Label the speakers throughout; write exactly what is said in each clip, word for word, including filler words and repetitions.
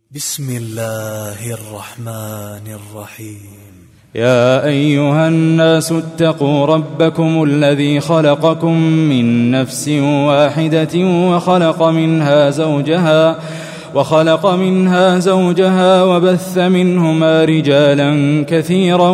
Speaker 1: بسم الله الرحمن الرحيم.
Speaker 2: يا أيها الناس اتقوا ربكم الذي خلقكم من نفس واحدة وخلق منها زوجها وخلق منها زوجها وبث منهما رجالا كثيرا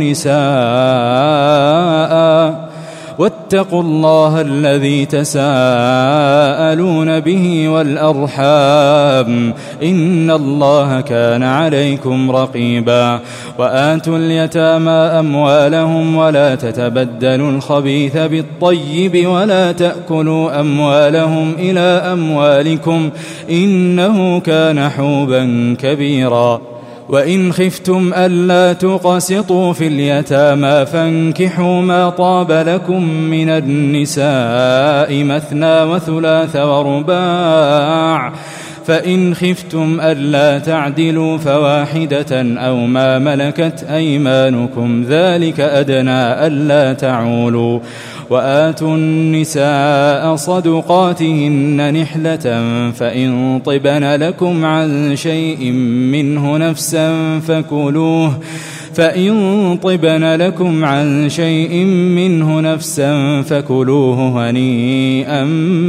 Speaker 2: ونساء واتقوا الله الذي تساءلون به والأرحام إن الله كان عليكم رقيبا. وآتوا اليتامى أموالهم ولا تتبدلوا الخبيث بالطيب ولا تأكلوا أموالهم إلى أموالكم إنه كان حوبا كبيرا. وإن خفتم ألا تقسطوا في اليتامى فانكحوا ما طاب لكم من النساء مثنى وثلاث ورباع، فإن خفتم ألا تعدلوا فواحدة أو ما ملكت أيمانكم ذلك أدنى ألا تعولوا. وآتوا النساء صدقاتهن نحلة فإن طبن لكم عن شيء منه نفسا فكلوه فإن طبن لكم عن شيء منه نفسا فكلوه هنيئا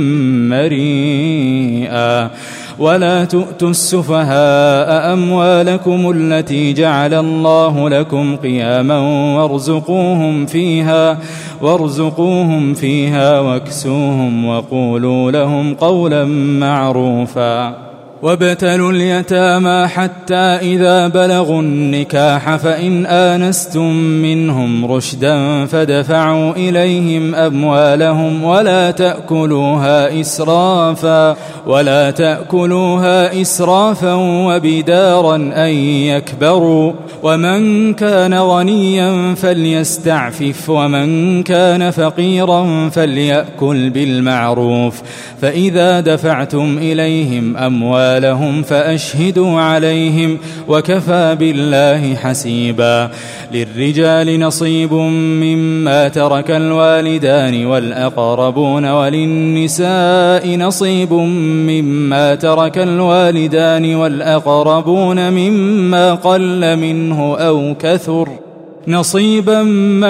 Speaker 2: مريئا. ولا تؤتوا السفهاء أموالكم التي جعل الله لكم قياما وارزقوهم فيها وارزقوهم فيها واكسوهم وقولوا لهم قولا معروفا. وابتلوا اليتامى حتى إذا بلغوا النكاح فإن آنستم منهم رشدا فدفعوا إليهم أموالهم ولا تأكلوها إسرافا ولا تأكلوها إسرافا وبدارا أن يكبروا. ومن كان غنيا فليستعفف ومن كان فقيرا فليأكل بالمعروف. فإذا دفعتم إليهم أموالهم لهم فأشهدوا عليهم وكفى بالله حسيبا. للرجال نصيب مما ترك الوالدان والأقربون وللنساء نصيب مما ترك الوالدان والأقربون مما قل منه أو كثر نصيبا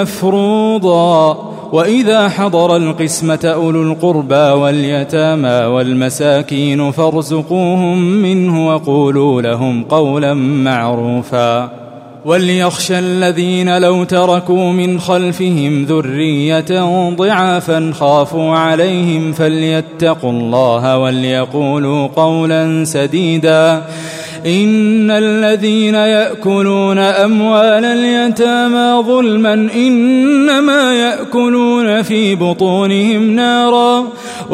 Speaker 2: مفروضا. وإذا حضر القسمة أولو القربى واليتامى والمساكين فارزقوهم منه وقولوا لهم قولا معروفا. وليخشى الذين لو تركوا من خلفهم ذرية ضعافا خافوا عليهم فليتقوا الله وليقولوا قولا سديدا. إن الذين يأكلون أموال اليتامى ظلما إنما يأكلون في بطونهم نارا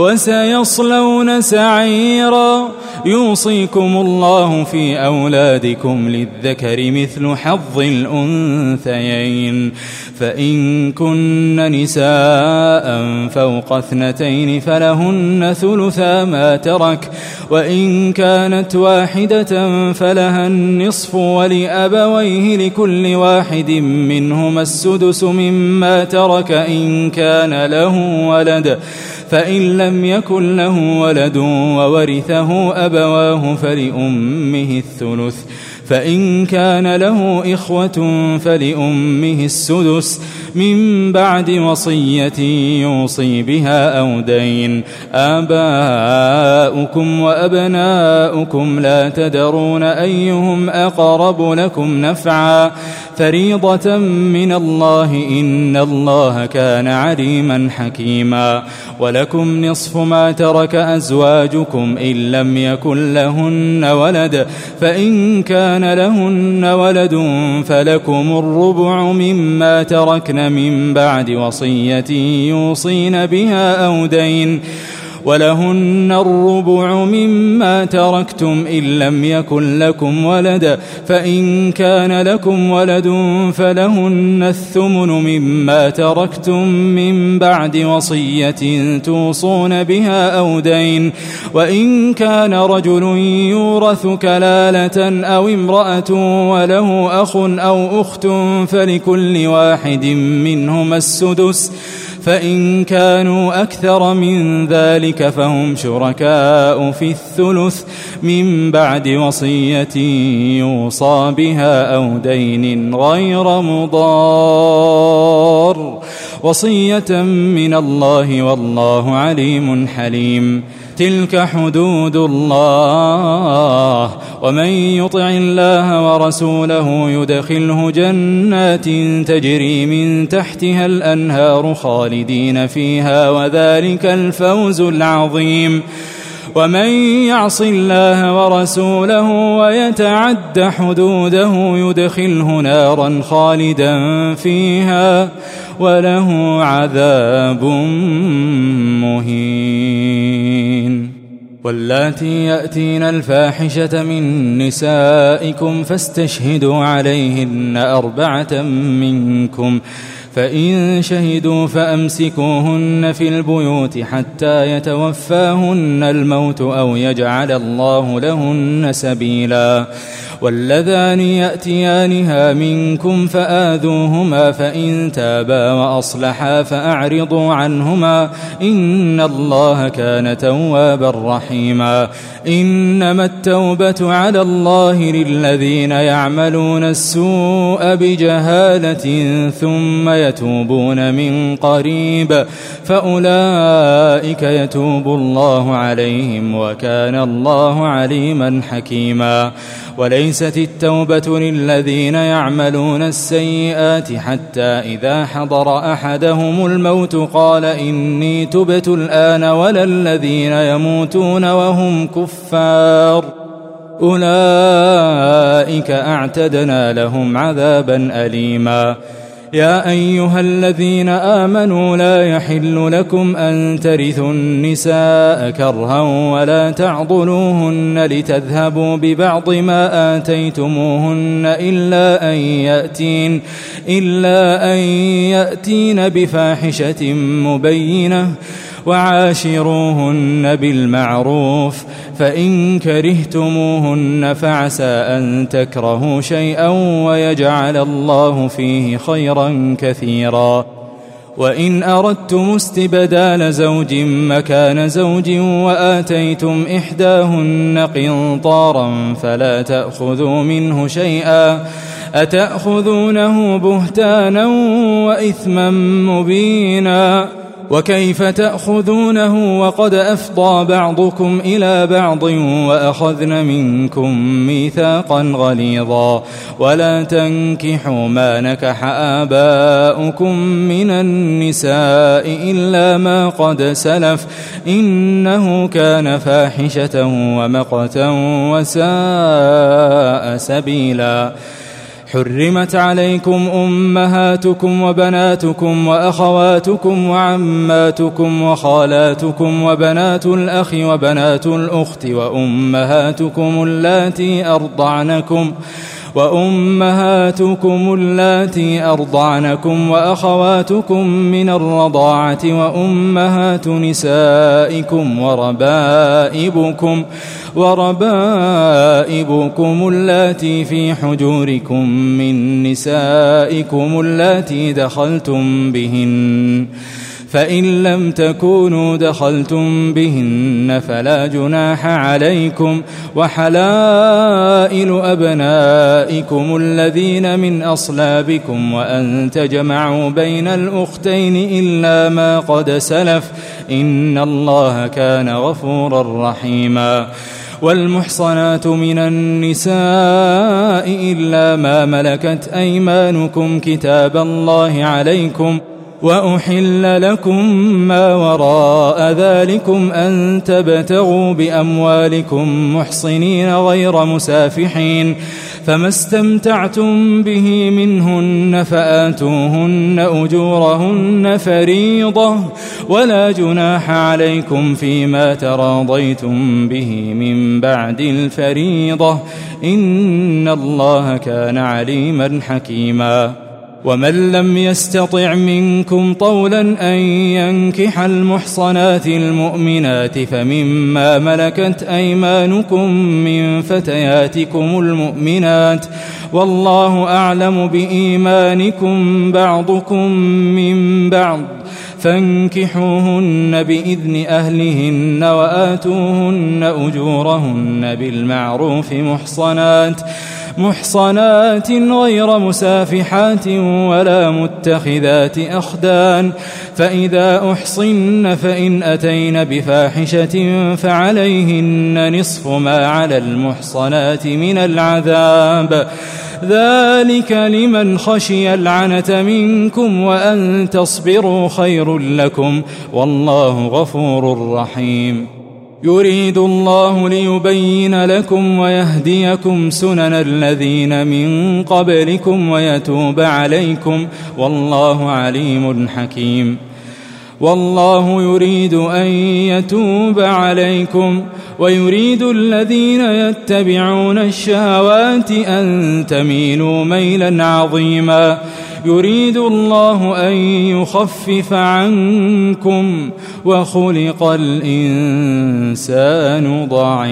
Speaker 2: وسيصلون سعيرا. يوصيكم الله في أولادكم للذكر مثل حظ الأنثيين. فإن كن نساء فوق اثنتين فلهن ثلثا ما ترك وإن كانت واحدة فلها النصف ولأبويه لكل واحد منهما السدس مما ترك إن كان له ولد. فإن لم يكن له ولد وورثه أبواه فلأمه الثلث. فإن كان له إخوة فلأمه السدس من بعد وصية يوصي بها أو دين. آباؤكم وأبناؤكم لا تدرون أيهم أقرب لكم نفعا فريضة من الله إن الله كان عليما حكيما. ولكم نصف ما ترك أزواجكم إن لم يكن لهن ولد فإن كان لهن ولد فلكم الربع مما تركن من بعد وصية يوصين بها أو دين. ولهن الربع مما تركتم إن لم يكن لكم ولد فإن كان لكم ولد فلهن الثمن مما تركتم من بعد وصية توصون بها أو دين. وإن كان رجل يورث كلالة أو امرأة وله أخ أو أخت فلكل واحد منهما السدس فإن كانوا أكثر من ذلك فهم شركاء في الثلث من بعد وصية يوصى بها أو دين غير مضار، وصية من الله والله عليم حليم. تلك حدود الله، ومن يطع الله ورسوله يدخله جنات تجري من تحتها الأنهار خالدين فيها، وذلك الفوز العظيم. ومن يعص الله ورسوله ويتعد حدوده يدخله نارا خالدا فيها وله عذاب مهين. واللاتي يأتين الفاحشة من نسائكم فاستشهدوا عليهن أربعة منكم، فإن شهدوا فأمسكوهن في البيوت حتى يتوفاهن الموت أو يجعل الله لهن سبيلا. واللذان يأتيانها منكم فآذوهما، فإن تابا وأصلحا فأعرضوا عنهما، إن الله كان توابا رحيما. إنما التوبة على الله للذين يعملون السوء بجهالة ثم يتوبون من قريب فأولئك يتوب الله عليهم، وكان الله عليما حكيما. وليست التوبة للذين يعملون السيئات حتى إذا حضر أحدهم الموت قال إني تبت الآن، ولا الذين يموتون وهم كفار، أولئك أعتدنا لهم عذابا أليما. يا أيها الذين آمنوا لا يحل لكم أن ترثوا النساء كرها ولا تعضلوهن لتذهبوا ببعض ما آتيتموهن إلا أن يأتين, إلا أن يأتين بفاحشة مبينة وعاشروهن بالمعروف، فإن كرهتموهن فعسى أن تكرهوا شيئا ويجعل الله فيه خيرا كثيرا. وإن أردتم استبدال زوج مكان زوج وآتيتم إحداهن قنطارا فلا تأخذوا منه شيئا، أتأخذونه بهتانا وإثما مبينا؟ وكيف تأخذونه وقد أفضى بعضكم إلى بعض وأخذن منكم ميثاقا غليظا؟ ولا تنكحوا ما نكح آباؤكم من النساء إلا ما قد سلف، إنه كان فاحشة ومقتا وساء سبيلا. حرمت عليكم أمهاتكم وبناتكم وأخواتكم وعماتكم وخالاتكم وبنات الأخ وبنات الأخت وأمهاتكم اللاتي أرضعنكم وأمهاتكم اللاتي أرضعنكم وأخواتكم من الرضاعة وأمهات نسائكم وربائبكم وربائبكم اللاتي في حجوركم من نسائكم اللاتي دخلتم بهن، فإن لم تكونوا دخلتم بهن فلا جناح عليكم، وحلائل أبنائكم الذين من أصلابكم وأن تجمعوا بين الأختين إلا ما قد سلف، إن الله كان غفورا رحيما. والمحصنات من النساء إلا ما ملكت أيمانكم كتاب الله عليكم، وأحل لكم ما وراء ذلكم أن تبتغوا بأموالكم محصنين غير مسافحين، فما استمتعتم به منهن فآتوهن أجورهن فريضة، ولا جناح عليكم فيما تراضيتم به من بعد الفريضة، إن الله كان عليما حكيما. ومن لم يستطع منكم طولا أن ينكح المحصنات المؤمنات فمما ملكت أيمانكم من فتياتكم المؤمنات، والله أعلم بإيمانكم بعضكم من بعض، فانكحوهن بإذن أهلهن وآتوهن أجورهن بالمعروف محصنات محصنات غير مسافحات ولا متخذات أخدان، فإذا أحصن فإن أتين بفاحشة فعليهن نصف ما على المحصنات من العذاب، ذلك لمن خشي العنة منكم وأن تصبروا خير لكم والله غفور رحيم. يريد الله ليبين لكم ويهديكم سنن الذين من قبلكم ويتوب عليكم والله عليم حكيم. والله يريد أن يتوب عليكم ويريد الذين يتبعون الشهوات أن تميلوا ميلا عظيما. يريد الله أن يخفف عنكم وخلق الإنسان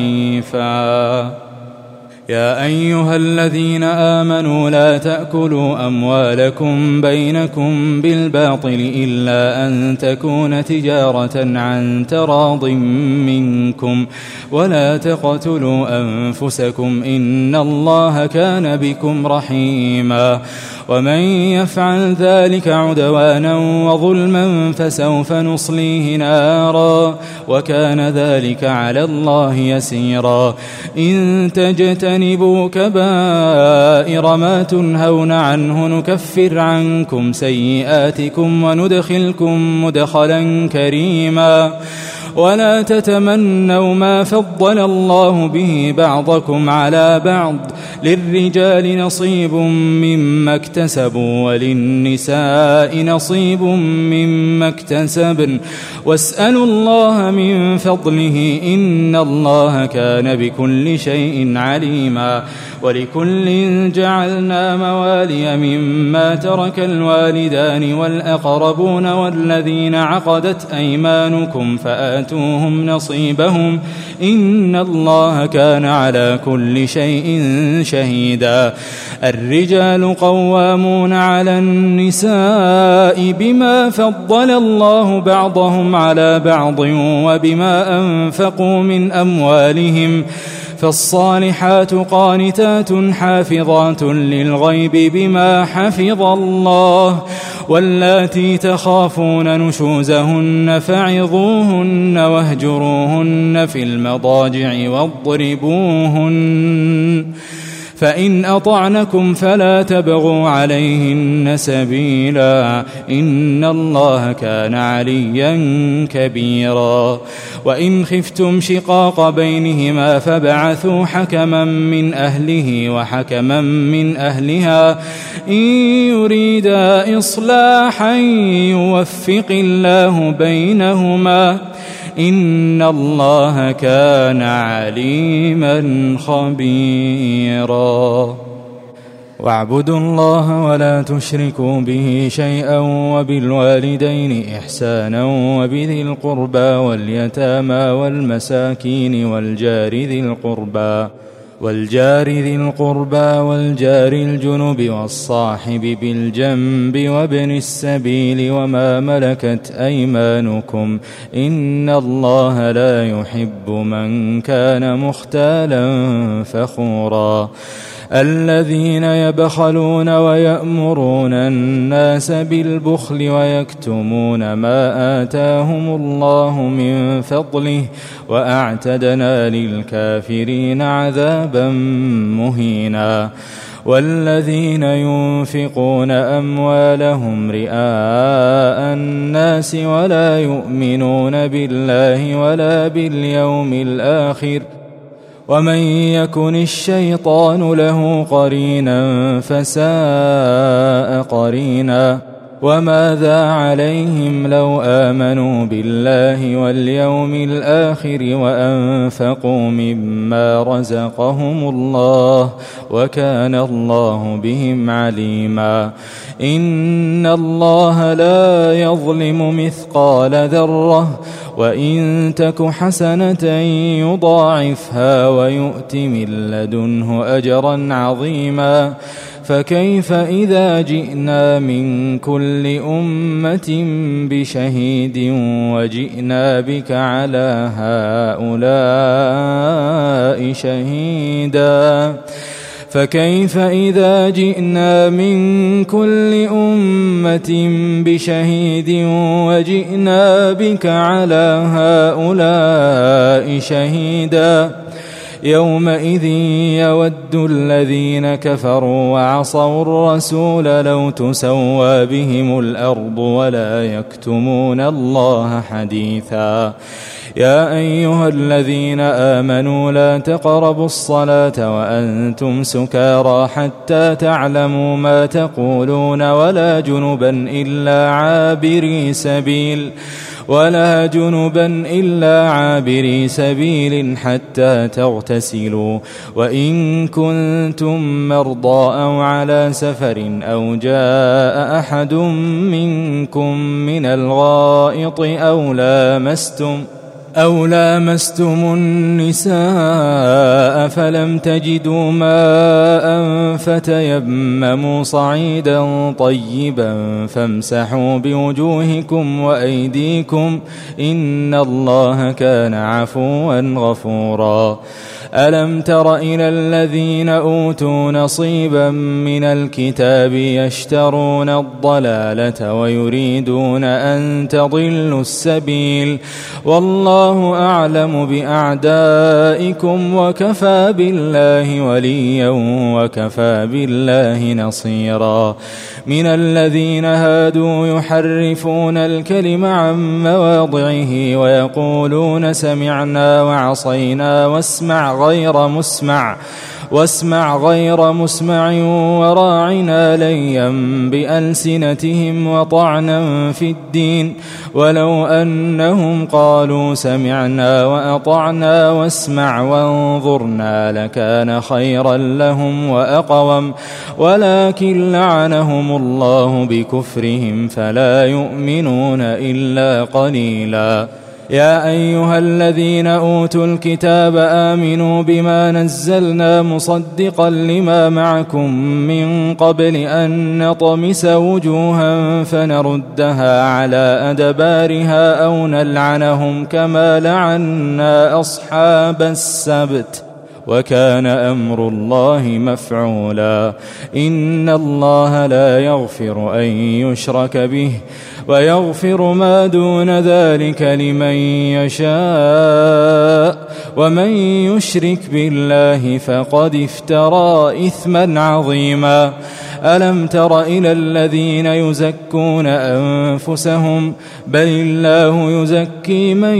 Speaker 2: ضعيفا. يا أيها الذين آمنوا لا تأكلوا أموالكم بينكم بالباطل إلا أن تكون تجارة عن تراض منكم ولا تقتلوا أنفسكم إن الله كان بكم رحيما. ومن يفعل ذلك عدوانا وظلما فسوف نصليه نارا وكان ذلك على الله يسيرا. إن تجتنبوا كبائر ما تنهون عنه نكفر عنكم سيئاتكم وندخلكم مدخلا كريما. ولا تتمنوا ما فضل الله به بعضكم على بعض، للرجال نصيب مما اكتسبوا وللنساء نصيب مما اكتسبن واسألوا الله من فضله إن الله كان بكل شيء عليما. ولكل جعلنا موالي مما ترك الوالدان والأقربون والذين عقدت أيمانكم فآتوهم نصيبهم إن الله كان على كل شيء شهيدا. الرجال قوامون على النساء بما فضل الله بعضهم على بعض وبما أنفقوا من أموالهم، فالصالحات قانتات حافظات للغيب بما حفظ الله. واللاتي تخافون نشوزهن فعظوهن واهجروهن في المضاجع واضربوهن، فإن أطعنكم فلا تبغوا عليهن سبيلا إن الله كان عليا كبيرا. وإن خفتم شقاق بينهما فابعثوا حكما من أهله وحكما من أهلها إن يريدا إصلاحا يوفق الله بينهما إن الله كان عليما خبيرا. واعبدوا الله ولا تشركوا به شيئا وبالوالدين إحسانا وبذي القربى واليتامى والمساكين والجار ذي القربى والجار ذي القربى والجار الجنب والصاحب بالجنب وابن السبيل وما ملكت أيمانكم إن الله لا يحب من كان مختالا فخورا. الذين يبخلون ويأمرون الناس بالبخل ويكتمون ما آتاهم الله من فضله وأعتدنا للكافرين عذابا مهينا. والذين ينفقون أموالهم رئاء الناس ولا يؤمنون بالله ولا باليوم الآخر ومن يكن الشيطان له قرينا فساء قرينا. وماذا عليهم لو آمنوا بالله واليوم الآخر وأنفقوا مما رزقهم الله وكان الله بهم عليما. إن الله لا يظلم مثقال ذرة وإن تك حسنة يضاعفها ويؤت من لدنه أجرا عظيما. فكيف إذا جئنا من كل أمة بشهيد وجئنا بك على هؤلاء شهيدا فكيف إذا جئنا من كل أمة بشهيد وجئنا بك على هؤلاء شهيدا يومئذ يود الذين كفروا وعصوا الرسول لو تسوى بهم الأرض ولا يكتمون الله حديثا يا أيها الذين آمنوا لا تقربوا الصلاة وأنتم سكارى حتى تعلموا ما تقولون ولا جنبا إلا عابري سبيل ولا جنبا إلا عابري سبيل حتى تغتسلوا وإن كنتم مرضى أو على سفر أو جاء أحد منكم من الغائط أو لامستم أو لامستم النساء فلم تجدوا ماء فتيمموا صعيدا طيبا فامسحوا بوجوهكم وأيديكم إن الله كان عفوا غفورا ألم تر إلى الذين أوتوا نصيبا من الكتاب يشترون الضلالة ويريدون أن تضلوا السبيل والله أعلم بأعدائكم وكفى بالله وليا وكفى بالله نصيرا من الذين هادوا يحرفون الكلم عن مواضعه ويقولون سمعنا وعصينا واسمع غير مسمع واسمع غير مسمع وراعنا ليا بألسنتهم وطعنا في الدين ولو أنهم قالوا سمعنا وأطعنا واسمع وانظرنا لكان خيرا لهم وأقوم ولكن لعنهم الله بكفرهم فلا يؤمنون إلا قليلا يا أيها الذين أوتوا الكتاب آمنوا بما نزلنا مصدقا لما معكم من قبل أن نطمس وجوها فنردها على أدبارها أو نلعنهم كما لعنا أصحاب السبت وكان أمر الله مفعولا إن الله لا يغفر أن يشرك به ويغفر ما دون ذلك لمن يشاء ومن يشرك بالله فقد افترى إثما عظيما ألم تر إلى الذين يزكون أنفسهم بل الله يزكي من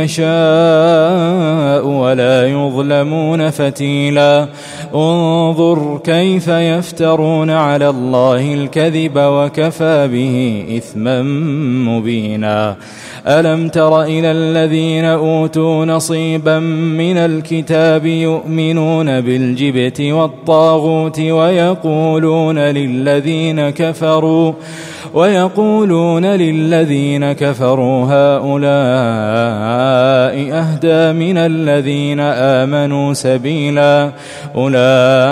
Speaker 2: يشاء ولا يظلمون فتيلا انظر كيف يفترون على الله الكذب وكفى به إثما مبينا ألم تر إلى الذين أوتوا نصيبا من الكتاب يؤمنون بالجبت والطاغوت ويقولون للذين كفروا ويقولون للذين كفروا هؤلاء أهدى من الذين آمنوا سبيلا أولئك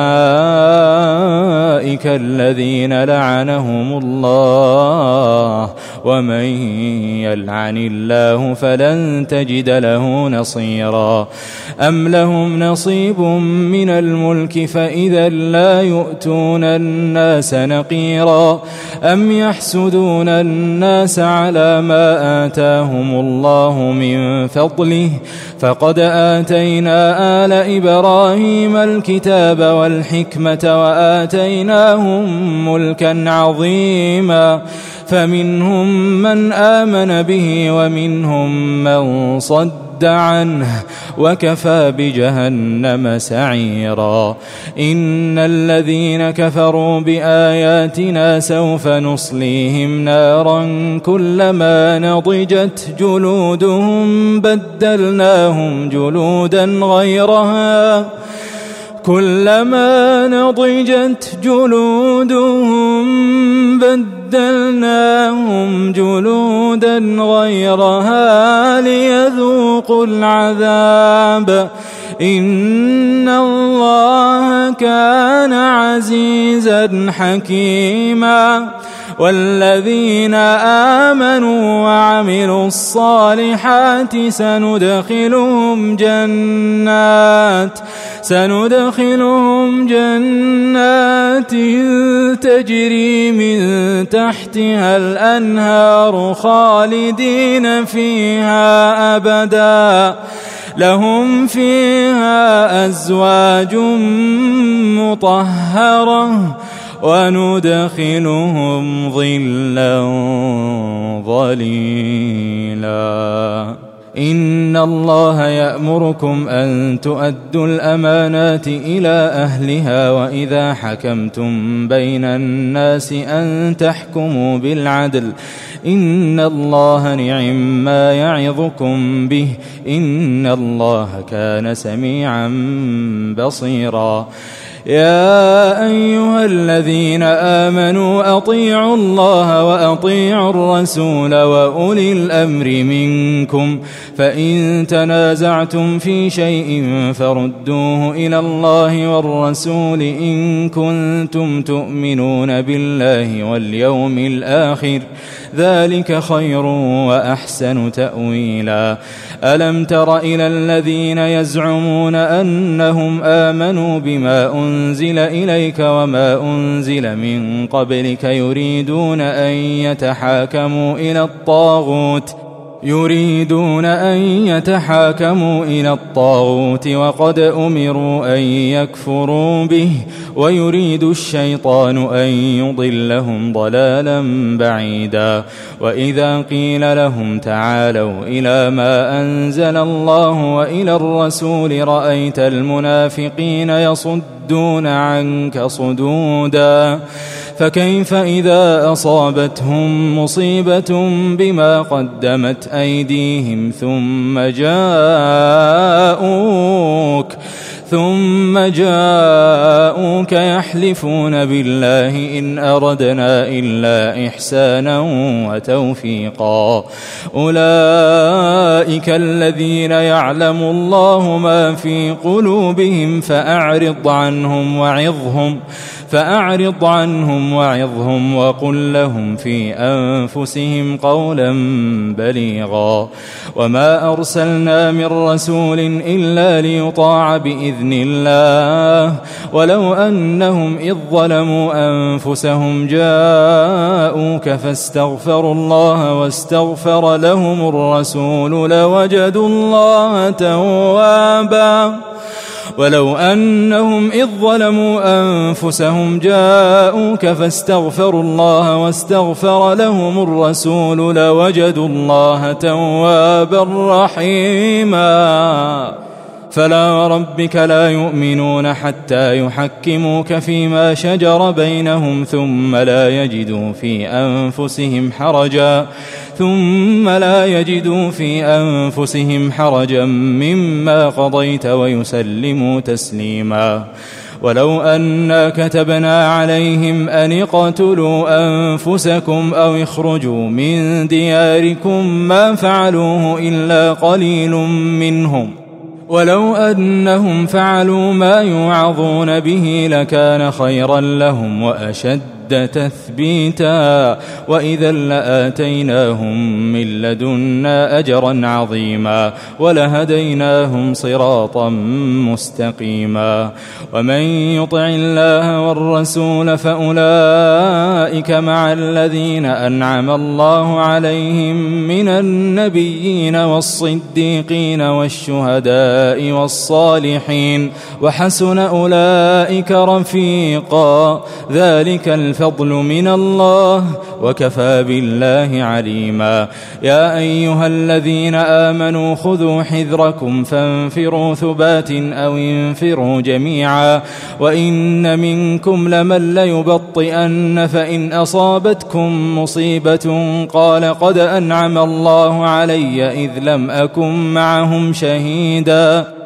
Speaker 2: الذين لعنهم الله ومن يلعن الله فلن تجد له نصيرا أم لهم نصيب من الملك فإذا لا يؤتون الناس نقيرا أم يحسدون الناس على ما آتاهم الله من فضله فقد آتينا آل إبراهيم الكتاب والحكمة وآتيناهم ملكا عظيما فمنهم من آمن به ومنهم من صد عنه وكفى بجهنم سعيرا إن الذين كفروا بآياتنا سوف نصليهم نارا كلما نضجت جلودهم بدلناهم جلودا غيرها كلما نضجت جلودهم بدلناهم جلودا غيرها ليذوقوا العذاب إن الله كان عزيزا حكيما. والذين آمنوا وعملوا الصالحات سندخلهم جنات سندخلهم جنات تجري من تحتها الأنهار خالدين فيها أبدا لهم فيها أزواج مطهرة وندخلهم ظلا ظليلا. إن الله يأمركم أن تؤدوا الأمانات إلى أهلها وإذا حكمتم بين الناس أن تحكموا بالعدل إن الله نعم ما يعظكم به إن الله كان سميعا بصيرا. يا أيها الذين آمنوا أطيعوا الله وأطيعوا الرسول وأولي الأمر منكم فإن تنازعتم في شيء فردوه إلى الله والرسول إن كنتم تؤمنون بالله واليوم الآخر ذلك خير وأحسن تأويلا. ألم تر إلى الذين يزعمون أنهم آمنوا بما أنزل إليك وما أنزل من قبلك يريدون أن يتحاكموا إلى الطاغوت يريدون أن يتحاكموا إلى الطاغوت وقد أمروا أن يكفروا به ويريد الشيطان أن يضلهم ضلالا بعيدا. وإذا قيل لهم تعالوا إلى ما أنزل الله وإلى الرسول رأيت المنافقين يصدون عنك صدودا. فكيف إذا أصابتهم مصيبة بما قدمت أيديهم ثم جاءوك ثم جاءوك يحلفون بالله إن أردنا إلا إحسانا وتوفيقا. أولئك الذين يعلم الله ما في قلوبهم فأعرض عنهم وعظهم فأعرض عنهم وعظهم وقل لهم في أنفسهم قولا بليغا. وما أرسلنا من رسول إلا ليطاع بإذن الله ولو أنهم إذ ظلموا أنفسهم جاءوك فاستغفروا الله واستغفر لهم الرسول لوجدوا الله توابا ولو أنهم إذ ظلموا أنفسهم جاءوك فاستغفروا الله واستغفر لهم الرسول لوجدوا الله توابا رحيما. فلا وربك لا يؤمنون حتى يحكموك فيما شجر بينهم ثم لا يجدوا في أنفسهم حرجا ثم لا يجدوا في أنفسهم حرجا مما قضيت ويسلموا تسليما. ولو أنا كتبنا عليهم أن اقتلوا أنفسكم أو اخرجوا من دياركم ما فعلوه إلا قليل منهم ولو أنهم فعلوا ما يوعظون به لكان خيرا لهم وأشد تثبيتا وإذا لآتيناهم من لدنا أجرا عظيما ولهديناهم صراطا مستقيما. ومن يطع الله والرسول فأولئك مع الذين أنعم الله عليهم من النبيين والصديقين والشهداء والصالحين وحسن أولئك رفيقا. ذلك الفضل من الله وكفى بالله عليما. يا أيها الذين آمنوا خذوا حذركم فانفروا ثبات أو انفروا جميعا وإن منكم لمن ليبطئن فإن أصابتكم مصيبة قال قد أنعم الله علي إذ لم أكن معهم شهيدا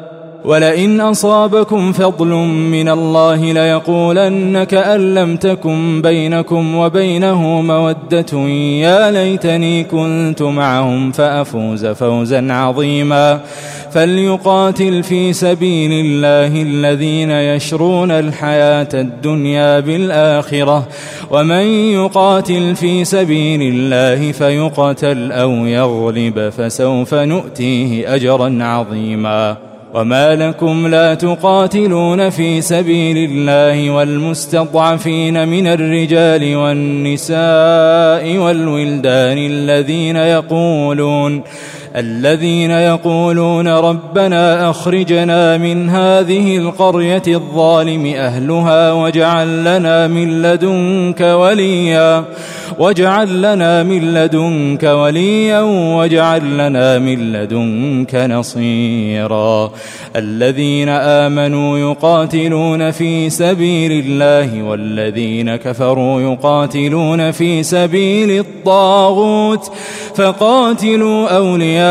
Speaker 2: ولئن أصابكم فضل من الله ليقولن كأن لم تكن بينكم وبينه مودة يا ليتني كنت معهم فأفوز فوزا عظيما فليقاتل في سبيل الله الذين يشرون الحياة الدنيا بالآخرة ومن يقاتل في سبيل الله فيقتل أو يغلب فسوف نؤتيه أجرا عظيما وما لكم لا تقاتلون في سبيل الله والمستضعفين من الرجال والنساء والولدان الذين يقولون الذين يقولون ربنا أخرجنا من هذه القرية الظالم أهلها واجعل لنا من لدنك وليا واجعل لنا من لدنك وليا واجعل لنا من لدنك نصيرا الذين آمنوا يقاتلون في سبيل الله والذين كفروا يقاتلون في سبيل الطاغوت فقاتلوا أولياء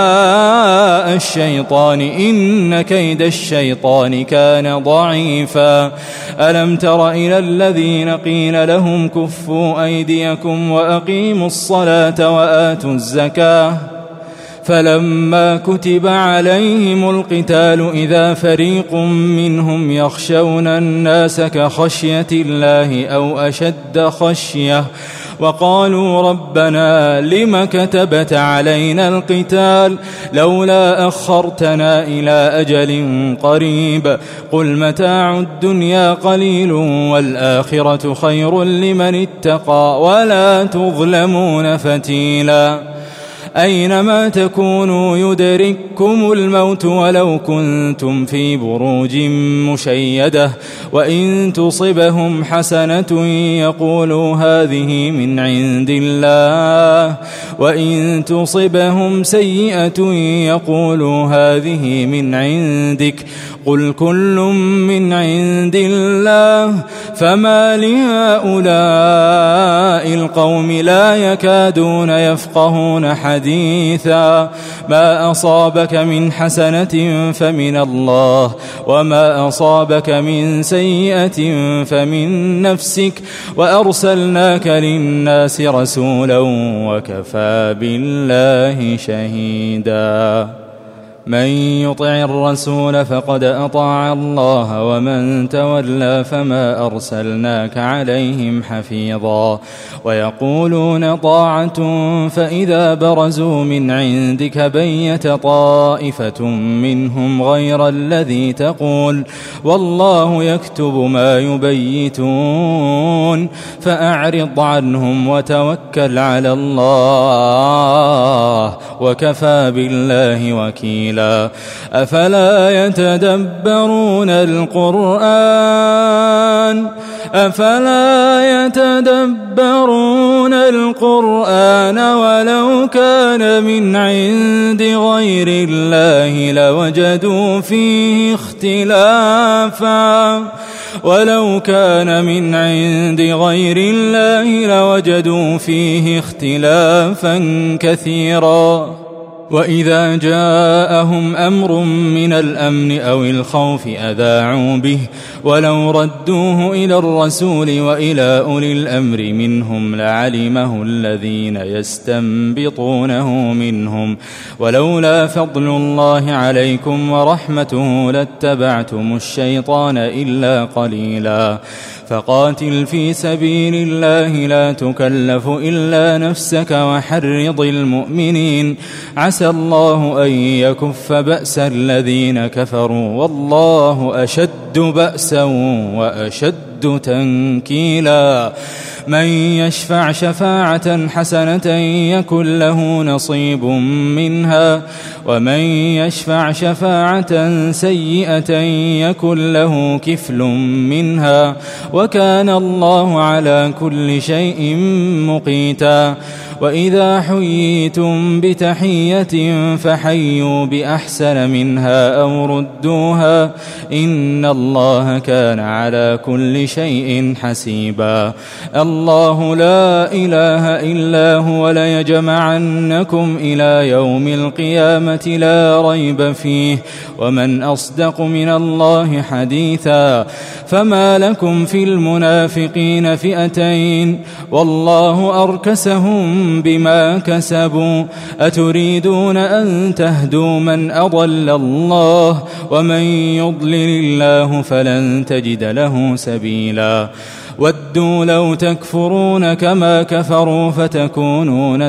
Speaker 2: الشيطان إن كيد الشيطان كان ضعيفا ألم تر إلى الذين قيل لهم كفوا أيديكم وأقيموا الصلاة وآتوا الزكاة فلما كتب عليهم القتال إذا فريق منهم يخشون الناس كخشية الله أو أشد خشية وقالوا ربنا لم كتبت علينا القتال لولا أخرتنا إلى أجل قريب قل متاع الدنيا قليل والآخرة خير لمن اتقى ولا تظلمون فتيلا أينما تكونوا يدرككم الموت ولو كنتم في بروج مشيدة وإن تصبهم حسنة يقولوا هذه من عند الله وإن تصبهم سيئة يقولوا هذه من عندك قل كل من عند الله فما لهؤلاء القوم لا يكادون يفقهون حديثا ما أصابك من حسنة فمن الله وما أصابك من سيئة فمن نفسك وأرسلناك للناس رسولا وكفى بالله شهيدا من يطع الرسول فقد أطاع الله ومن تولى فما أرسلناك عليهم حفيظا ويقولون طاعة فإذا برزوا من عندك بيت طائفة منهم غير الذي تقول والله يكتب ما يبيتون فأعرض عنهم وتوكل على الله وكفى بالله وكيلا أفلا يتدبرون القرآن أفلا يتدبرون القرآن ولو كان من عند غير الله لوجدوا فيه اختلافا ولو كان من عند غير الله لوجدوا فيه اختلافا كثيرا وإذا جاءهم أمر من الأمن أو الخوف أذاعوا به ولو ردوه إلى الرسول وإلى أولي الأمر منهم لعلمه الذين يستنبطونه منهم ولولا فضل الله عليكم ورحمته لاتبعتم الشيطان إلا قليلا فقاتل في سبيل الله لا تكلف إلا نفسك وحرض المؤمنين عسى الله أن يكف بأس الذين كفروا والله أشد بأسا وأشد تنكيلا من يشفع شفاعة حسنة يكن له نصيب منها ومن يشفع شفاعة سيئة يكن له كفل منها وكان الله على كل شيء مقيتا وإذا حييتم بتحية فحيوا بأحسن منها أو ردوها إن الله كان على كل شيء حسيبا. الله لا إله إلا هو ليجمعنكم إلى يوم القيامة لا ريب فيه ومن أصدق من الله حديثا. فما لكم في المنافقين فئتين والله أركسهم بما كسبوا أتريدون أن تهدوا من أضل الله ومن يضلل الله فلن تجد له سبيلا. ودوا لو تكفرون كما كفروا فتكونون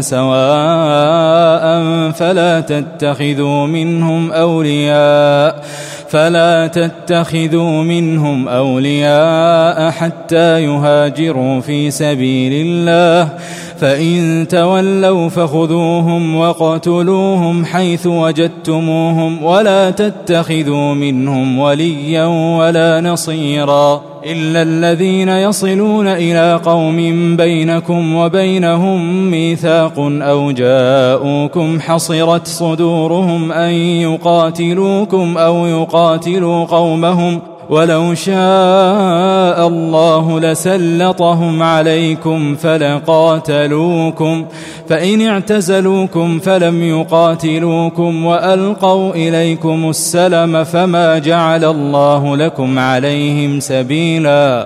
Speaker 2: سواء فلا تتخذوا منهم أولياء فلا تتخذوا منهم أولياء حتى يهاجروا في سبيل الله فإن تولوا فخذوهم وقتلوهم حيث وجدتموهم ولا تتخذوا منهم وليا ولا نصيرا إلا الذين يصلون إلى قوم بينكم وبينهم ميثاق أو جاءوكم حصرت صدورهم أن يقاتلوكم أو يقاتلوا قومهم ولو شاء الله لسلطهم عليكم فلقاتلوكم فإن اعتزلوكم فلم يقاتلوكم وألقوا إليكم السلم فما جعل الله لكم عليهم سبيلا.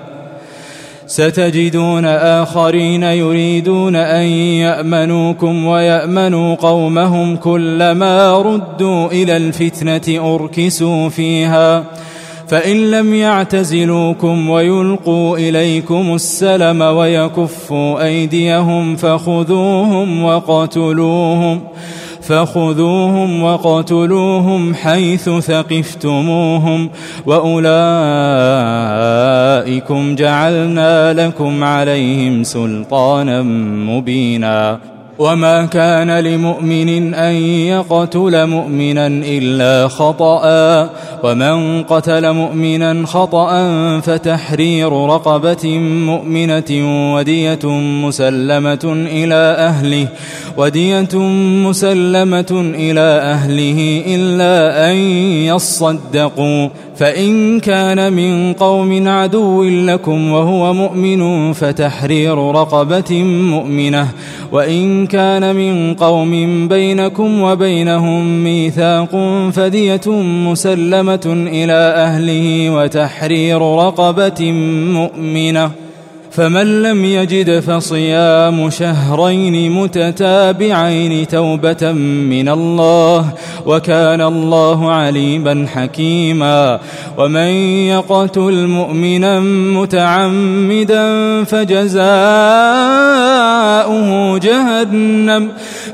Speaker 2: ستجدون آخرين يريدون أن يأمنوكم ويأمنوا قومهم كلما ردوا إلى الفتنة أركسوا فيها فإن لم يعتزلوكم ويلقوا إليكم السلم ويكفوا أيديهم فخذوهم وقتلوهم فخذوهم وقتلوهم حيث ثقفتموهم وأولئكم جعلنا لكم عليهم سلطانا مبينا. وما كان لمؤمن أن يقتل مؤمنا إلا خطأ ومن قتل مؤمنا خطأ فتحرير رقبة مؤمنة ودية مسلمة إلى أهله ودية مسلمة إلى أهله إلا أن يصدقوا فإن كان من قوم عدو لكم وهو مؤمن فتحرير رقبة مؤمنة وإن كان من قوم بينكم وبينهم ميثاق فدية مسلمة إلى أهله وتحرير رقبة مؤمنة فمن لم يجد فصيام شهرين متتابعين توبة من الله وكان الله عليما حكيما. ومن يقتل مؤمنا متعمدا فجزاؤه جهنم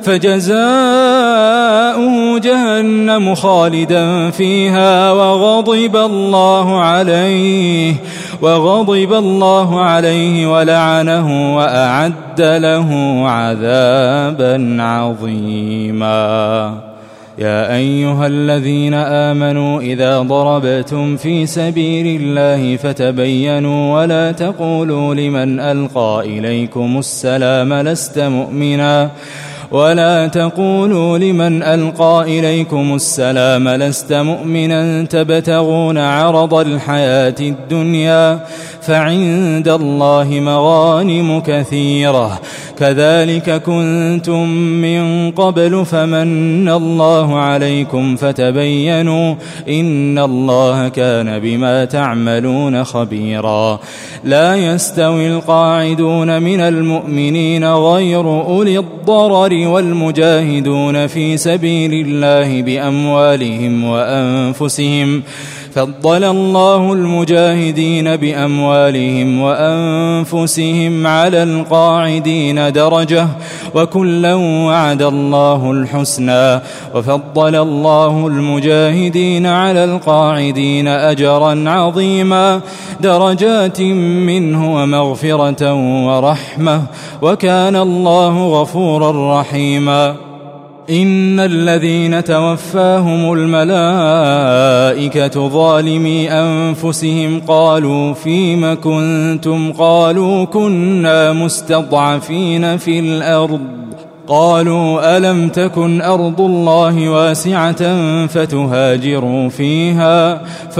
Speaker 2: فجزاؤه جهنم خالدا فيها وغضب الله عليه وغضب الله عليه ولعنه وأعد له عذابا عظيما. يا أيها الذين آمنوا إذا ضربتم في سبيل الله فتبينوا ولا تقولوا لمن ألقى إليكم السلام لست مؤمنا ولا تقولوا لمن ألقى إليكم السلام لست مؤمنا تبتغون عرض الحياة الدنيا فعند الله مغانم كثيرة كذلك كنتم من قبل فمن الله عليكم فتبينوا إن الله كان بما تعملون خبيرا. لا يستوي القاعدون من المؤمنين غير أولي الضرر والمجاهدون في سبيل الله بأموالهم وأنفسهم فضل الله المجاهدين بأموالهم وأنفسهم على القاعدين درجة وكلا وعد الله الحسنى وفضل الله المجاهدين على القاعدين أجرا عظيما درجات منه ومغفرة ورحمة وكان الله غفورا رحيما. إن الذين توفاهم الملائكة ظالمي أنفسهم قالوا فيم كنتم قالوا كنا مستضعفين في الأرض قالوا ألم تكن أرض الله واسعة فتهاجروا فيها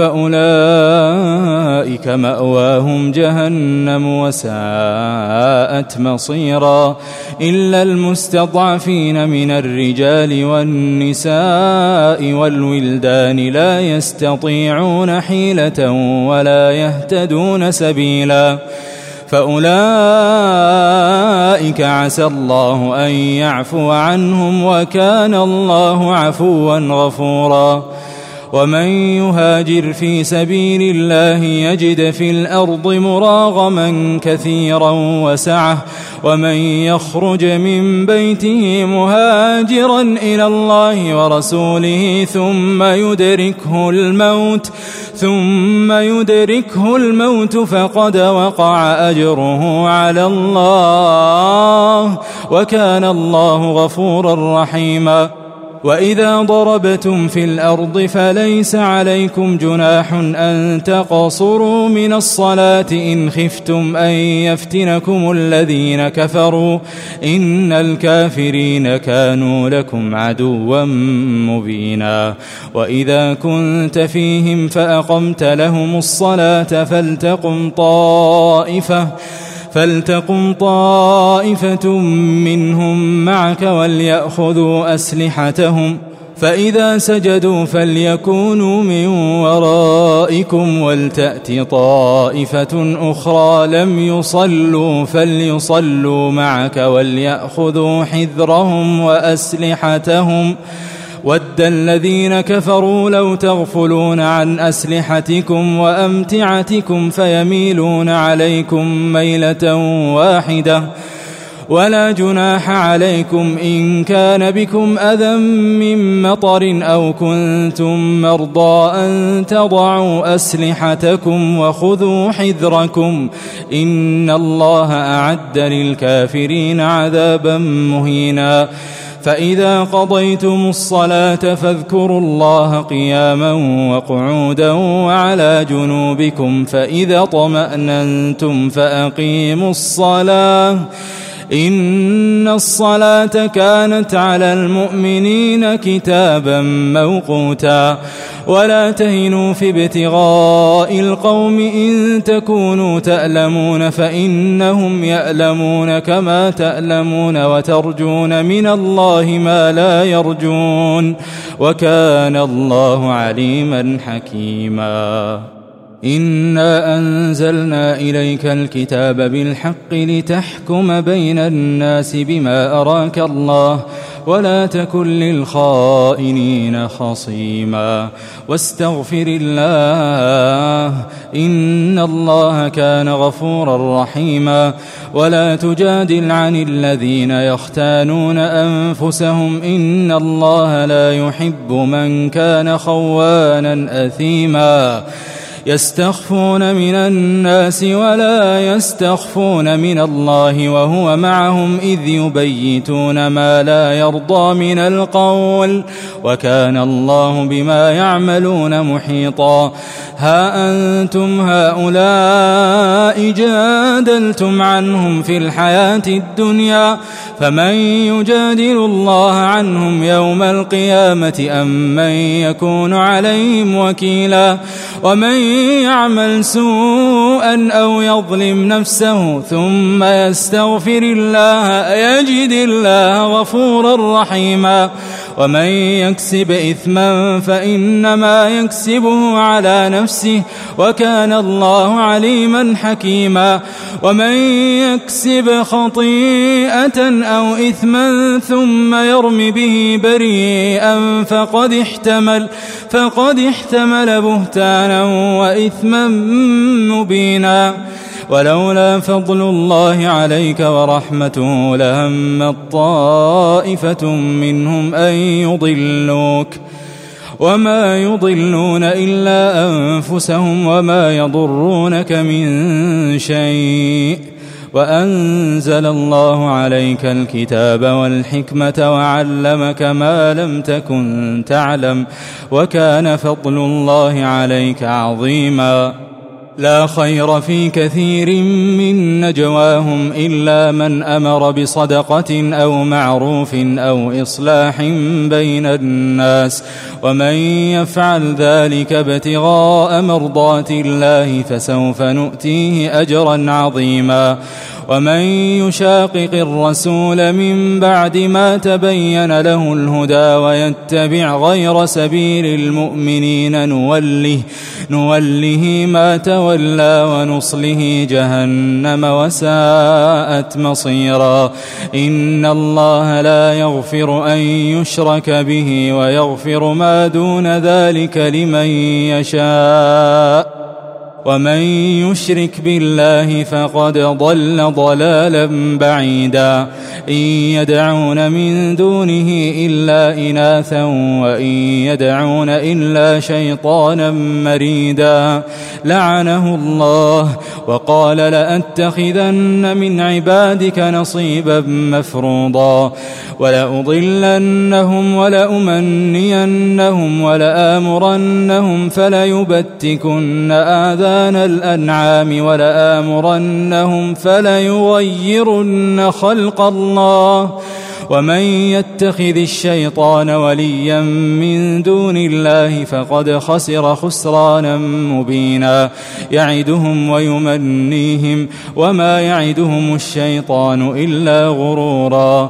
Speaker 2: فأولئك مأواهم جهنم وساءت مصيرا إلا المستضعفين من الرجال والنساء والولدان لا يستطيعون حيلة ولا يهتدون سبيلا فأولئك عسى الله أن يعفو عنهم وكان الله عفوا غفورا ومن يهاجر في سبيل الله يجد في الأرض مراغما كثيرا وسعة ومن يخرج من بيته مهاجرا إلى الله ورسوله ثم يدركه الموت ثم يدركه الموت فقد وقع أجره على الله وكان الله غفورا رحيما وإذا ضربتم في الأرض فليس عليكم جناح أن تقصروا من الصلاة إن خفتم أن يفتنكم الذين كفروا إن الكافرين كانوا لكم عدوا مبينا وإذا كنت فيهم فأقمت لهم الصلاة فلتقم طائفة فلتقم طائفة منهم معك وليأخذوا أسلحتهم فإذا سجدوا فليكونوا من ورائكم ولتأت طائفة أخرى لم يصلوا فليصلوا معك وليأخذوا حذرهم وأسلحتهم ود الذين كفروا لو تغفلون عن أسلحتكم وأمتعتكم فيميلون عليكم ميلة واحدة ولا جناح عليكم إن كان بكم أذى من مطر أو كنتم مرضى أن تضعوا أسلحتكم وخذوا حذركم إن الله أعد للكافرين عذابا مهينا فإذا قضيتم الصلاة فاذكروا الله قياما وقعودا وعلى جنوبكم فإذا طمأننتم فأقيموا الصلاة إن الصلاة كانت على المؤمنين كتابا موقوتا ولا تهنوا في ابتغاء القوم إن تكونوا تألمون فإنهم يألمون كما تألمون وترجون من الله ما لا يرجون وكان الله عليما حكيما إنا أنزلنا إليك الكتاب بالحق لتحكم بين الناس بما أراك الله ولا تكن للخائنين خصيما واستغفر الله إن الله كان غفورا رحيما ولا تجادل عن الذين يختانون أنفسهم إن الله لا يحب من كان خوانا أثيما يستخفون من الناس ولا يستخفون من الله وهو معهم إذ يبيتون ما لا يرضى من القول وكان الله بما يعملون محيطا ها أنتم هؤلاء جادلتم عنهم في الحياة الدنيا فمن يجادل الله عنهم يوم القيامة أم من يكون عليهم وكيلا ومن يعمل سوءا أو يظلم نفسه ثم يستغفر الله يجد الله غفورا رحيما ومن يكسب إثما فإنما يكسبه على نفسه وكان الله عليما حكيما ومن يكسب خطيئة أو إثما ثم يرم به بريئا فقد احتمل فقد احتمل بهتانا وإثما مبينا ولولا فضل الله عليك ورحمته لهمت طائفة منهم أن يضلوك وما يضلون إلا أنفسهم وما يضرونك من شيء وأنزل الله عليك الكتاب والحكمة وعلمك ما لم تكن تعلم وكان فضل الله عليك عظيما لا خير في كثير من نجواهم إلا من أمر بصدقة أو معروف أو إصلاح بين الناس ومن يفعل ذلك ابتغاء مرضات الله فسوف نؤتيه أجرا عظيما ومن يشاقق الرسول من بعد ما تبين له الهدى ويتبع غير سبيل المؤمنين نوله, نوله ما تولى ونصله جهنم وساءت مصيرا إن الله لا يغفر أن يشرك به ويغفر ما دون ذلك لمن يشاء ومن يشرك بالله فقد ضل ضلالا بعيدا إن يدعون من دونه إلا إناثا وإن يدعون إلا شيطانا مريدا لعنه الله وقال لأتخذن من عبادك نصيبا مفروضا ولأضلنهم ولأمنينهم ولآمرنهم فليبتكن آذان الأنعام ولآمرنهم فليغيرن خلق الله ومن يتخذ الشيطان وليا من دون الله فقد خسر خسرانا مبينا يعدهم ويمنيهم وما يعدهم الشيطان إلا غرورا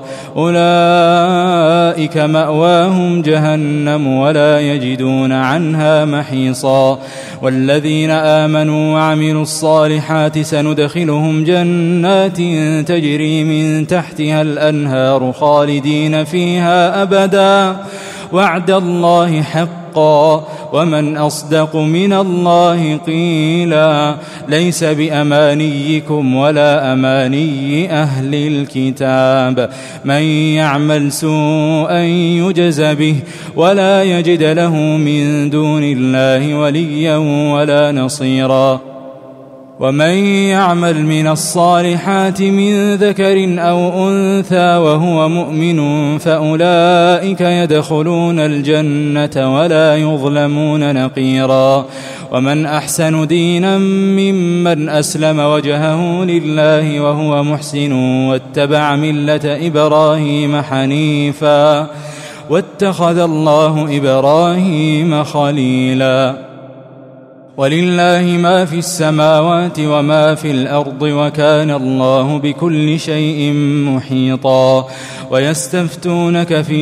Speaker 2: أولئك مأواهم جهنم ولا يجدون عنها محيصا والذين آمنوا وعملوا الصالحات سندخلهم جنات تجري من تحتها الأنهار خالدين فيها أبدا وعد الله حقا ومن أصدق من الله قيلا ليس بأمانيكم ولا أماني أهل الكتاب من يعمل سوءا يجز به ولا يجد له من دون الله وليا ولا نصيرا ومن يعمل من الصالحات من ذكر أو أنثى وهو مؤمن فأولئك يدخلون الجنة ولا يظلمون نقيرا ومن أحسن دينا ممن أسلم وجهه لله وهو محسن واتبع ملة إبراهيم حنيفا واتخذ الله إبراهيم خليلا ولله ما في السماوات وما في الأرض وكان الله بكل شيء محيطا ويستفتونك في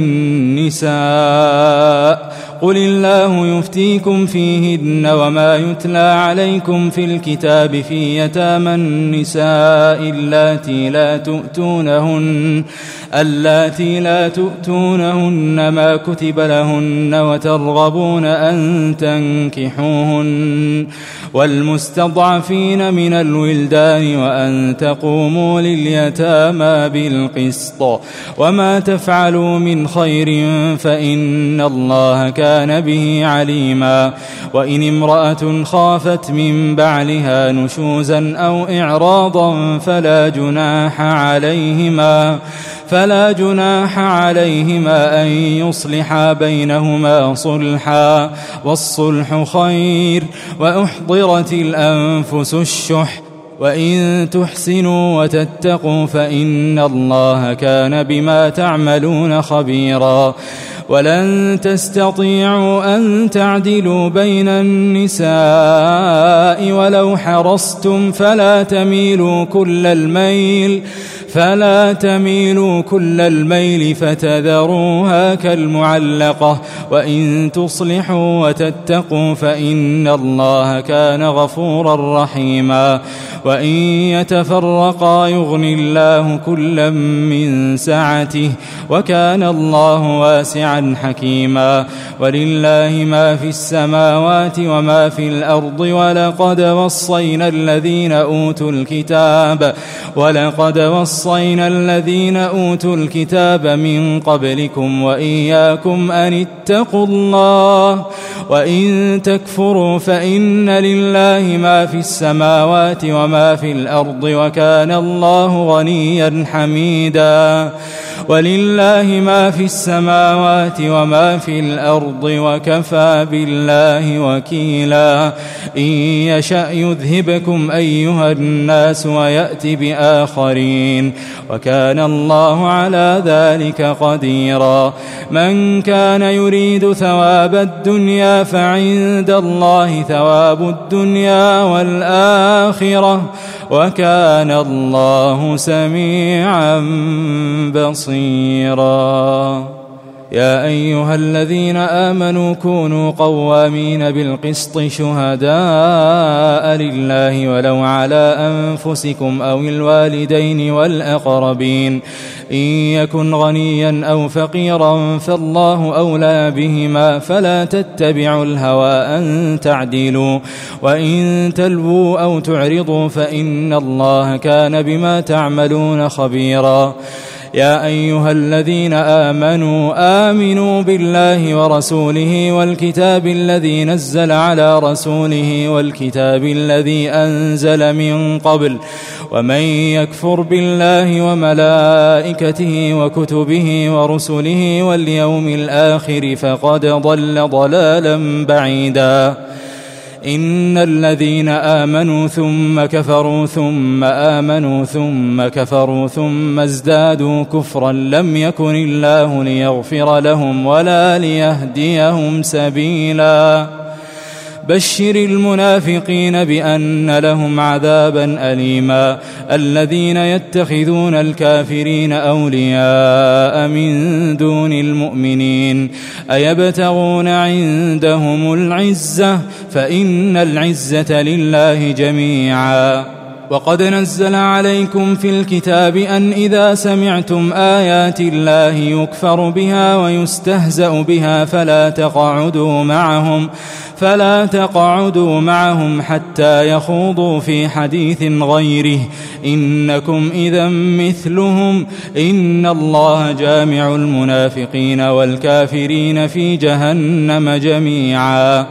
Speaker 2: النساء قل الله يفتيكم فيهن وما يتلى عليكم في الكتاب في يتامى النساء اللاتي لا تؤتونهن اللاتي لا تؤتونهن ما كتب لهن وترغبون أن تنكحوهن والمستضعفين من الولدان وأن تقوموا لليتامى بالقسط وما تفعلوا من خير فإن الله كان به عليما وإن امرأة خافت من بعلها نشوزا أو إعراضا فلا جناح عليهما فلا جناح عليهما أن يصلحا بينهما صلحا والصلح خير وأحضرت الأنفس الشح وإن تحسنوا وتتقوا فإن الله كان بما تعملون خبيرا ولن تستطيعوا أن تعدلوا بين النساء ولو حرصتم فلا تميلوا كل الميل فلا تميلوا كل الميل فتذروها كالمعلقة وإن تصلحوا وتتقوا فإن الله كان غفورا رحيما وإن يتفرقا يغني الله كلا من سعته وكان الله واسعا حكيما ولله ما في السماوات وما في الأرض ولقد وصينا الذين أوتوا الكتاب ولقد وصينا وصينا الذين أوتوا الكتاب من قبلكم وإياكم أن اتقوا الله وإن تكفروا فإن لله ما في السماوات وما وما في الأرض وكان الله غنيا حميدا ولله ما في السماوات وما في الأرض وكفى بالله وكيلا إن يشأ يذهبكم أيها الناس ويأتي بآخرين وكان الله على ذلك قديرا من كان يريد ثواب الدنيا فعند الله ثواب الدنيا والآخرة وكان الله سميعا بصيرا يا أيها الذين آمنوا كونوا قوامين بالقسط شهداء لله ولو على أنفسكم أو الوالدين والأقربين إن يكن غنيا أو فقيرا فالله أولى بهما فلا تتبعوا الهوى أن تعدلوا وإن تلووا أو تعرضوا فإن الله كان بما تعملون خبيرا يا أيها الذين آمنوا آمنوا بالله ورسوله والكتاب الذي نزل على رسوله والكتاب الذي أنزل من قبل ومن يكفر بالله وملائكته وكتبه ورسله واليوم الآخر فقد ضل ضلالا بعيدا إن الذين آمنوا ثم كفروا ثم آمنوا ثم كفروا ثم ازدادوا كفرا لم يكن الله ليغفر لهم ولا ليهديهم سبيلا بشر المنافقين بأن لهم عذابا أليما الذين يتخذون الكافرين أولياء من دون المؤمنين أيبتغون عندهم العزة فإن العزة لله جميعا وقد نزل عليكم في الكتاب أن إذا سمعتم آيات الله يكفر بها ويستهزأ بها فلا تقعدوا معهم فلا تقعدوا معهم حتى يخوضوا في حديث غيره إنكم إذا مثلهم إن الله جامع المنافقين والكافرين في جهنم جميعا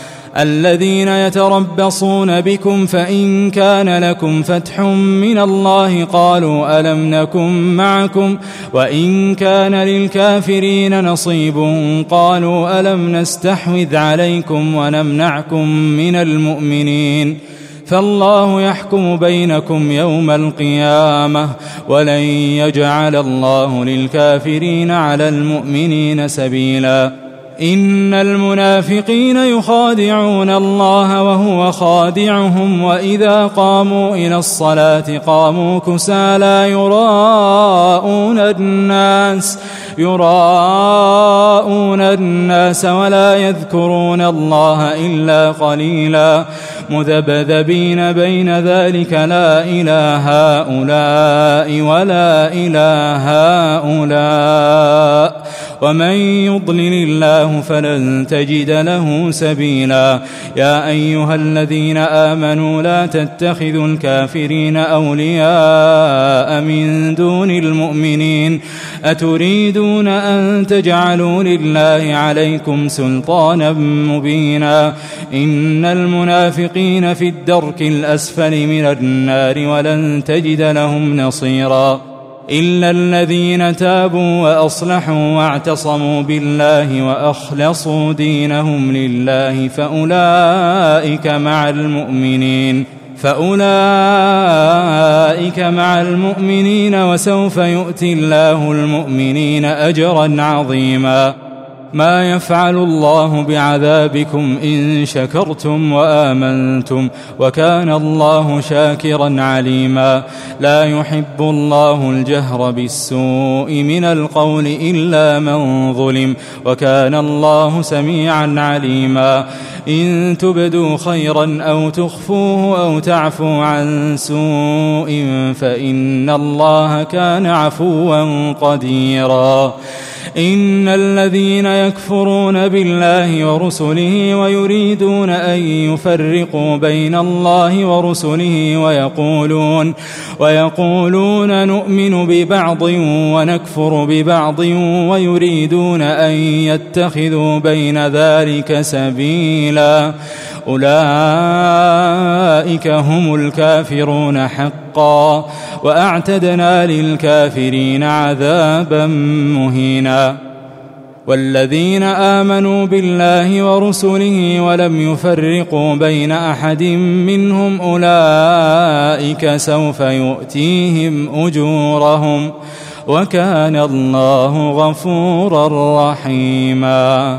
Speaker 2: الذين يتربصون بكم فإن كان لكم فتح من الله قالوا ألم نكن معكم وإن كان للكافرين نصيب قالوا ألم نستحوذ عليكم ونمنعكم من المؤمنين فالله يحكم بينكم يوم القيامة ولن يجعل الله للكافرين على المؤمنين سبيلا إن المنافقين يخادعون الله وهو خادعهم وإذا قاموا إلى الصلاة قاموا كسالى يراءون الناس يراءون الناس ولا يذكرون الله إلا قليلا مذبذبين بين ذلك لا إلى هؤلاء ولا إلى هؤلاء ومن يضلل الله فلن تجد له سبيلا يا أيها الذين آمنوا لا تتخذوا الكافرين أولياء من دون المؤمنين أتريدون أن تجعلوا لله عليكم سلطانا مبينا إن المنافقين في الدرك الأسفل من النار ولن تجد لهم نصيرا إلا الذين تابوا وأصلحوا واعتصموا بالله وأخلصوا دينهم لله فأولئك مع المؤمنين فأولئك مع المؤمنين وسوف يؤتي الله المؤمنين أجرا عظيما ما يفعل الله بعذابكم إن شكرتم وآمنتم وكان الله شاكرا عليما لا يحب الله الجهر بالسوء من القول إلا من ظلم وكان الله سميعا عليما إن تبدوا خيرا أو تخفوه أو تعفوا عن سوء فإن الله كان عفوا قديرا إن الذين يكفرون بالله ورسله ويريدون أن يفرقوا بين الله ورسله ويقولون, ويقولون نؤمن ببعض ونكفر ببعض ويريدون أن يتخذوا بين ذلك سبيلا أولئك هم الكافرون حقا وأعتدنا للكافرين عذابا مهينا. والذين آمنوا بالله ورسله ولم يفرقوا بين أحد منهم أولئك سوف يؤتيهم أجورهم وكان الله غفورا رحيما.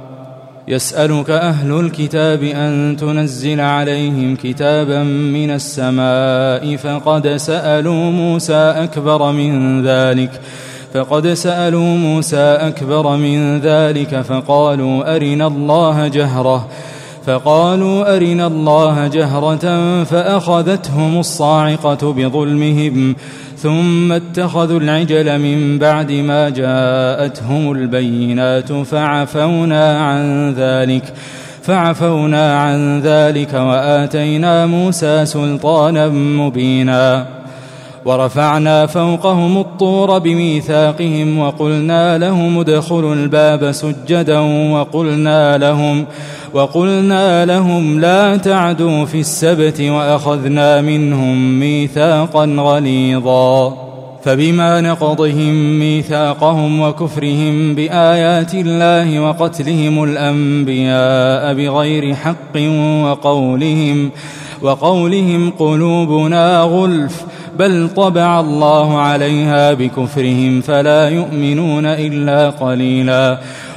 Speaker 2: يسألك أهل الكتاب أن تنزل عليهم كتابا من السماء فقد سألوا موسى أكبر من ذلك فقد سألوا موسى أكبر من ذلك فقالوا أرنا الله جهرة فقالوا أرنا الله جهرة فأخذتهم الصاعقة بظلمهم ثم اتخذوا العجل من بعد ما جاءتهم البينات فعفونا عن ذلك فعفونا عن ذلك وآتينا موسى سلطانا مبينا. ورفعنا فوقهم الطور بميثاقهم وقلنا لهم ادخلوا الباب سجدا وقلنا لهم, وقلنا لهم لا تعدوا في السبت وأخذنا منهم ميثاقا غليظا. فبما نقضهم ميثاقهم وكفرهم بآيات الله وقتلهم الأنبياء بغير حق وقولهم, وقولهم قلوبنا غلف بل طبع الله عليها بكفرهم فلا يؤمنون إلا قليلا.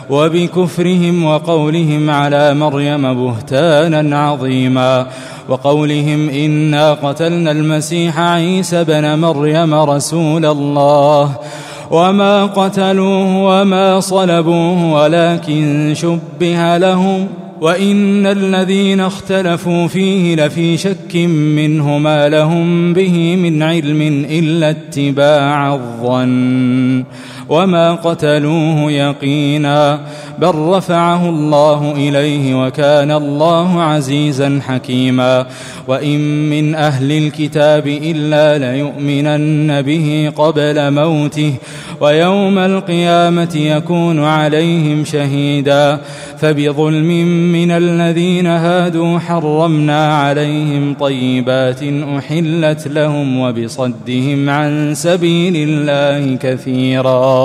Speaker 2: وبكفرهم وقولهم على مريم بهتانا عظيما وقولهم إنا قتلنا المسيح عيسى بن مريم رسول الله وما قتلوه وما صلبوه ولكن شبه لهم وإن الذين اختلفوا فيه لفي شك منه ما لهم به من علم إلا اتباع الظن وما قتلوه يقينا بل رفعه الله إليه وكان الله عزيزا حكيما. وإن من أهل الكتاب إلا ليؤمنن به قبل موته ويوم القيامة يكون عليهم شهيدا. فبظلم من الذين هادوا حرمنا عليهم طيبات أحلت لهم وبصدهم عن سبيل الله كثيرا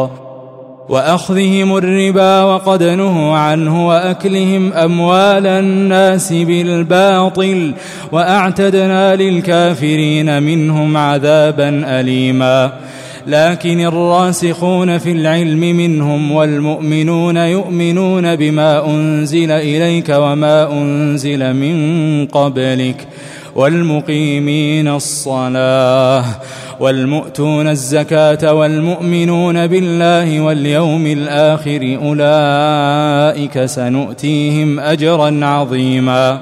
Speaker 2: وأخذهم الربا وقد نهوا عنه وأكلهم أموال الناس بالباطل وأعتدنا للكافرين منهم عذابا أليما. لكن الراسخون في العلم منهم والمؤمنون يؤمنون بما أنزل إليك وما أنزل من قبلك والمقيمين الصلاة والمؤتون الزكاة والمؤمنون بالله واليوم الآخر أولئك سنؤتيهم أجرا عظيما.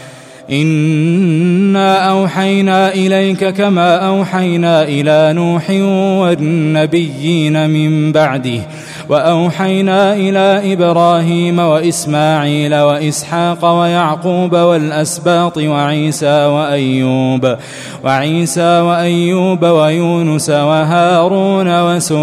Speaker 2: إنا أوحينا إليك كما أوحينا إلى نوح والنبيين من بعده وأوحينا إلى إبراهيم وإسماعيل وإسحاق ويعقوب والأسباط وعيسى وأيوب وعيسى وأيوب ويونس وهارون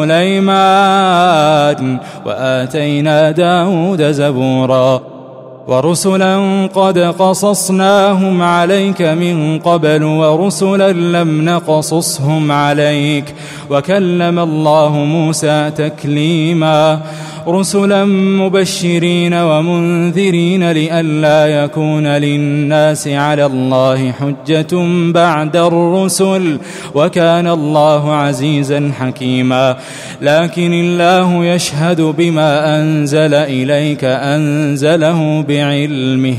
Speaker 2: وسليمان وآتينا داود زبورا ورسلا قد قصصناهم عليك من قبل ورسلا لم نقصصهم عليك وكلم الله موسى تكليما. رسلا مبشرين ومنذرين لئلا يكون للناس على الله حجة بعد الرسل وكان الله عزيزا حكيما. لكن الله يشهد بما أنزل إليك أنزله بعلمه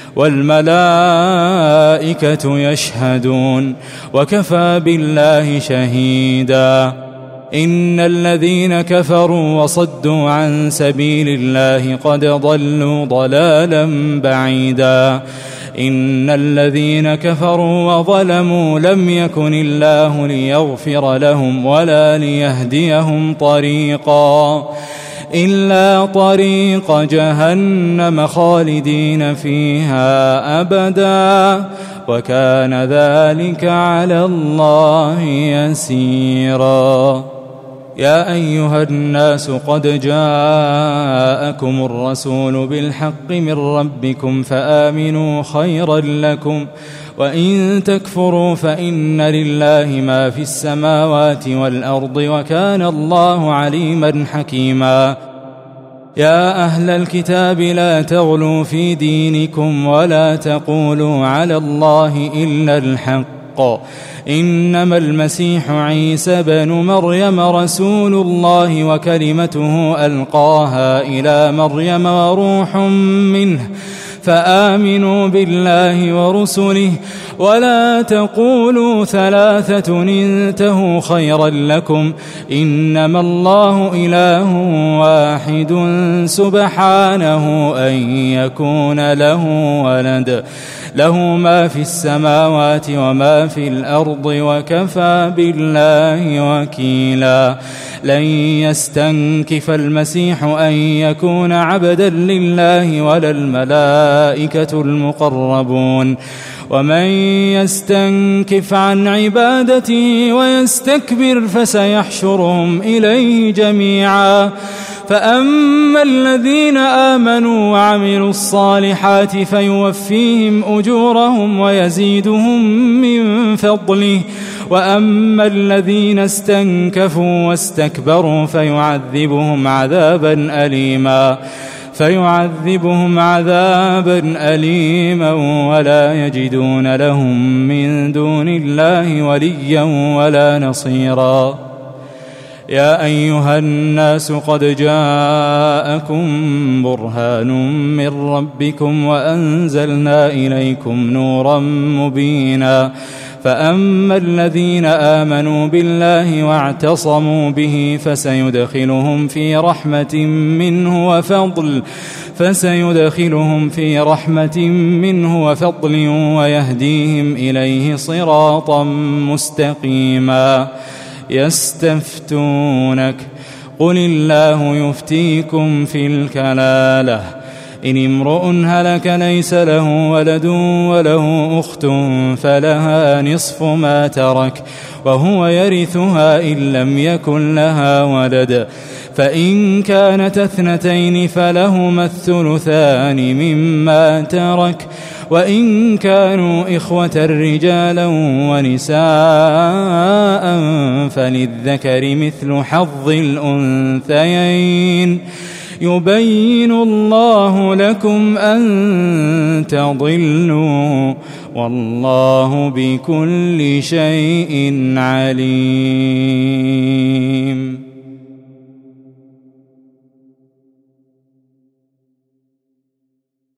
Speaker 2: والملائكة يشهدون وكفى بالله شهيدا. إن الذين كفروا وصدوا عن سبيل الله قد ضلوا ضلالا بعيدا. إن الذين كفروا وظلموا لم يكن الله ليغفر لهم ولا ليهديهم طريقا. إلا طريق جهنم خالدين فيها أبدا وكان ذلك على الله يسيرا. يا أيها الناس قد جاءكم الرسول بالحق من ربكم فآمنوا خيرا لكم وإن تكفروا فإن لله ما في السماوات والأرض وكان الله عليما حكيما. يا أهل الكتاب لا تغلوا في دينكم ولا تقولوا على الله إلا الحق إنما المسيح عيسى بن مريم رسول الله وكلمته ألقاها إلى مريم وروح منه فآمنوا بالله ورسله ولا تقولوا ثلاثة انتهوا خيرا لكم إنما الله إله واحد سبحانه أن يكون له ولد له ما في السماوات وما في الأرض وكفى بالله وكيلا. لن يستنكف المسيح أن يكون عبدا لله ولا الملائكة المقربون ومن يستنكف عن عبادته ويستكبر فسيحشرهم إليه جميعا. فأما الذين آمنوا وعملوا الصالحات فيوفيهم أجورهم ويزيدهم من فضله وأما الذين استنكفوا واستكبروا فيعذبهم عذابا أليما فيعذبهم عذابا أليما ولا يجدون لهم من دون الله وليا ولا نصيرا. يا أيها الناس قد جاءكم برهان من ربكم وأنزلنا إليكم نورا مبينا. فأما الذين آمنوا بالله واعتصموا به فسيدخلهم في رحمة منه وفضل فسيدخلهم في رحمة منه وفضل ويهديهم إليه صراطا مستقيما. يستفتونك قل الله يفتيكم في الكلالة إن امرؤ هلك ليس له ولد وله أخت فلها نصف ما ترك وهو يرثها إن لم يكن لها ولد فإن كانت اثنتين فلهما الثلثان مما ترك وإن كانوا إخوة رجالا ونساء فللذكر مثل حظ الأنثيين يبين الله لكم أن تضلوا والله بكل شيء عليم.